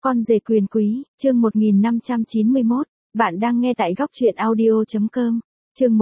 Con rể quyền quý, chương 1591, bạn đang nghe tại góc truyện audio.com. Chương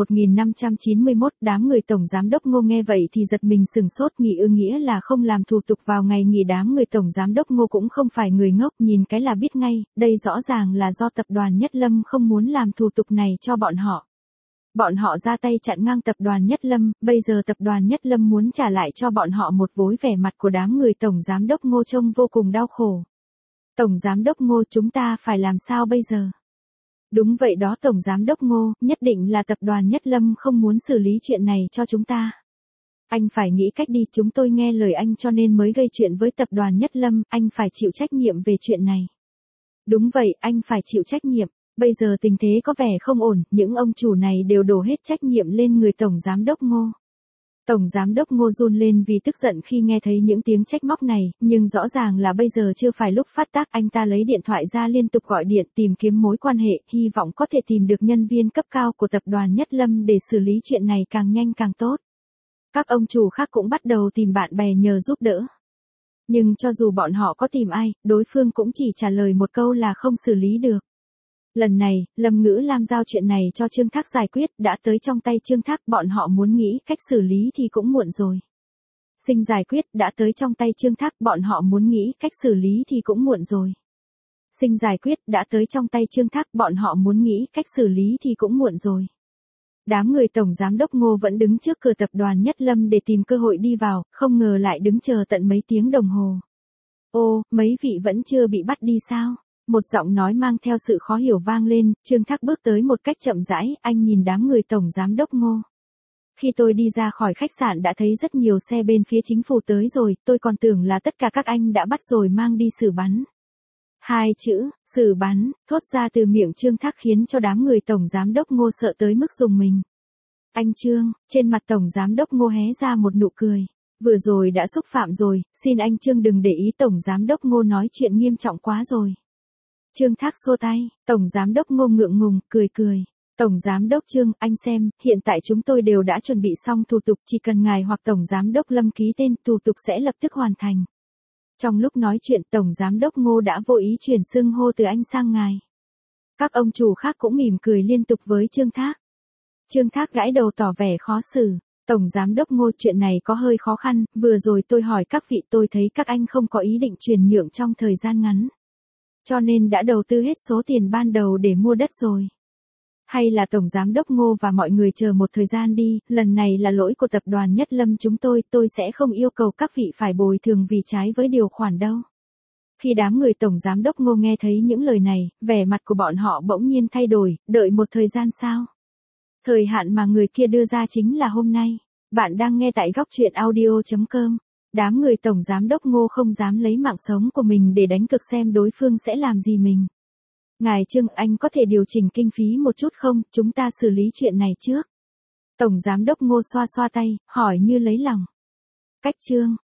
1591, đám người tổng giám đốc Ngô nghe vậy thì giật mình sừng sốt, nghĩa là không làm thủ tục vào ngày nghỉ. Đám người tổng giám đốc Ngô cũng không phải người ngốc, nhìn cái là biết ngay, đây rõ ràng là do tập đoàn Nhất Lâm không muốn làm thủ tục này cho bọn họ. Bọn họ ra tay chặn ngang tập đoàn Nhất Lâm, bây giờ tập đoàn Nhất Lâm muốn trả lại cho bọn họ một vối. Vẻ mặt của đám người tổng giám đốc Ngô trông vô cùng đau khổ. Tổng giám đốc Ngô, chúng ta phải làm sao bây giờ? Đúng vậy đó tổng giám đốc Ngô, nhất định là tập đoàn Nhất Lâm không muốn xử lý chuyện này cho chúng ta. Anh phải nghĩ cách đi, chúng tôi nghe lời anh cho nên mới gây chuyện với tập đoàn Nhất Lâm, anh phải chịu trách nhiệm về chuyện này. Đúng vậy, anh phải chịu trách nhiệm. Bây giờ tình thế có vẻ không ổn, những ông chủ này đều đổ hết trách nhiệm lên người tổng giám đốc Ngô. Tổng giám đốc Ngô run lên vì tức giận khi nghe thấy những tiếng trách móc này, nhưng rõ ràng là bây giờ chưa phải lúc phát tác. Anh ta lấy điện thoại ra liên tục gọi điện tìm kiếm mối quan hệ, hy vọng có thể tìm được nhân viên cấp cao của tập đoàn Nhất Lâm để xử lý chuyện này càng nhanh càng tốt. Các ông chủ khác cũng bắt đầu tìm bạn bè nhờ giúp đỡ. Nhưng cho dù bọn họ có tìm ai, đối phương cũng chỉ trả lời một câu là không xử lý được. Lần này, Lâm Ngữ Lam giao chuyện này cho Trương Thác giải quyết, đã tới trong tay Trương Thác, bọn họ muốn nghĩ cách xử lý thì cũng muộn rồi. Sinh giải quyết, đã tới trong tay Trương Thác, bọn họ muốn nghĩ cách xử lý thì cũng muộn rồi. Sinh giải quyết, đã tới trong tay Trương Thác, bọn họ muốn nghĩ cách xử lý thì cũng muộn rồi. Đám người tổng giám đốc Ngô vẫn đứng trước cửa tập đoàn Nhất Lâm để tìm cơ hội đi vào, không ngờ lại đứng chờ tận mấy tiếng đồng hồ. Ô, mấy vị vẫn chưa bị bắt đi sao? Một giọng nói mang theo sự khó hiểu vang lên, Trương Thác bước tới một cách chậm rãi, anh nhìn đám người tổng giám đốc Ngô. Khi tôi đi ra khỏi khách sạn đã thấy rất nhiều xe bên phía chính phủ tới rồi, tôi còn tưởng là tất cả các anh đã bắt rồi mang đi xử bắn. Hai chữ, xử bắn, thốt ra từ miệng Trương Thác khiến cho đám người tổng giám đốc Ngô sợ tới mức rùng mình. Anh Trương, trên mặt tổng giám đốc Ngô hé ra một nụ cười. Vừa rồi đã xúc phạm rồi, xin anh Trương đừng để ý, tổng giám đốc Ngô nói chuyện nghiêm trọng quá rồi. Trương Thác xua tay, tổng giám đốc Ngô ngượng ngùng, cười. Tổng giám đốc Trương, anh xem, hiện tại chúng tôi đều đã chuẩn bị xong thủ tục, chỉ cần ngài hoặc tổng giám đốc Lâm ký tên, thủ tục sẽ lập tức hoàn thành. Trong lúc nói chuyện, tổng giám đốc Ngô đã vô ý chuyển xưng hô từ anh sang ngài. Các ông chủ khác cũng mỉm cười liên tục với Trương Thác. Trương Thác gãi đầu tỏ vẻ khó xử. Tổng giám đốc Ngô, chuyện này có hơi khó khăn, vừa rồi tôi hỏi các vị, tôi thấy các anh không có ý định chuyển nhượng trong thời gian ngắn. Cho nên đã đầu tư hết số tiền ban đầu để mua đất rồi. Hay là tổng giám đốc Ngô và mọi người chờ một thời gian đi, lần này là lỗi của tập đoàn Nhất Lâm chúng tôi sẽ không yêu cầu các vị phải bồi thường vì trái với điều khoản đâu. Khi đám người tổng giám đốc Ngô nghe thấy những lời này, vẻ mặt của bọn họ bỗng nhiên thay đổi, đợi một thời gian sao? Thời hạn mà người kia đưa ra chính là hôm nay. Bạn đang nghe tại góc truyện audio.com. Đám người tổng giám đốc Ngô không dám lấy mạng sống của mình để đánh cược xem đối phương sẽ làm gì mình. Ngài Trương, anh có thể điều chỉnh kinh phí một chút không, chúng ta xử lý chuyện này trước. Tổng giám đốc Ngô xoa xoa tay, hỏi như lấy lòng. Cách Trương,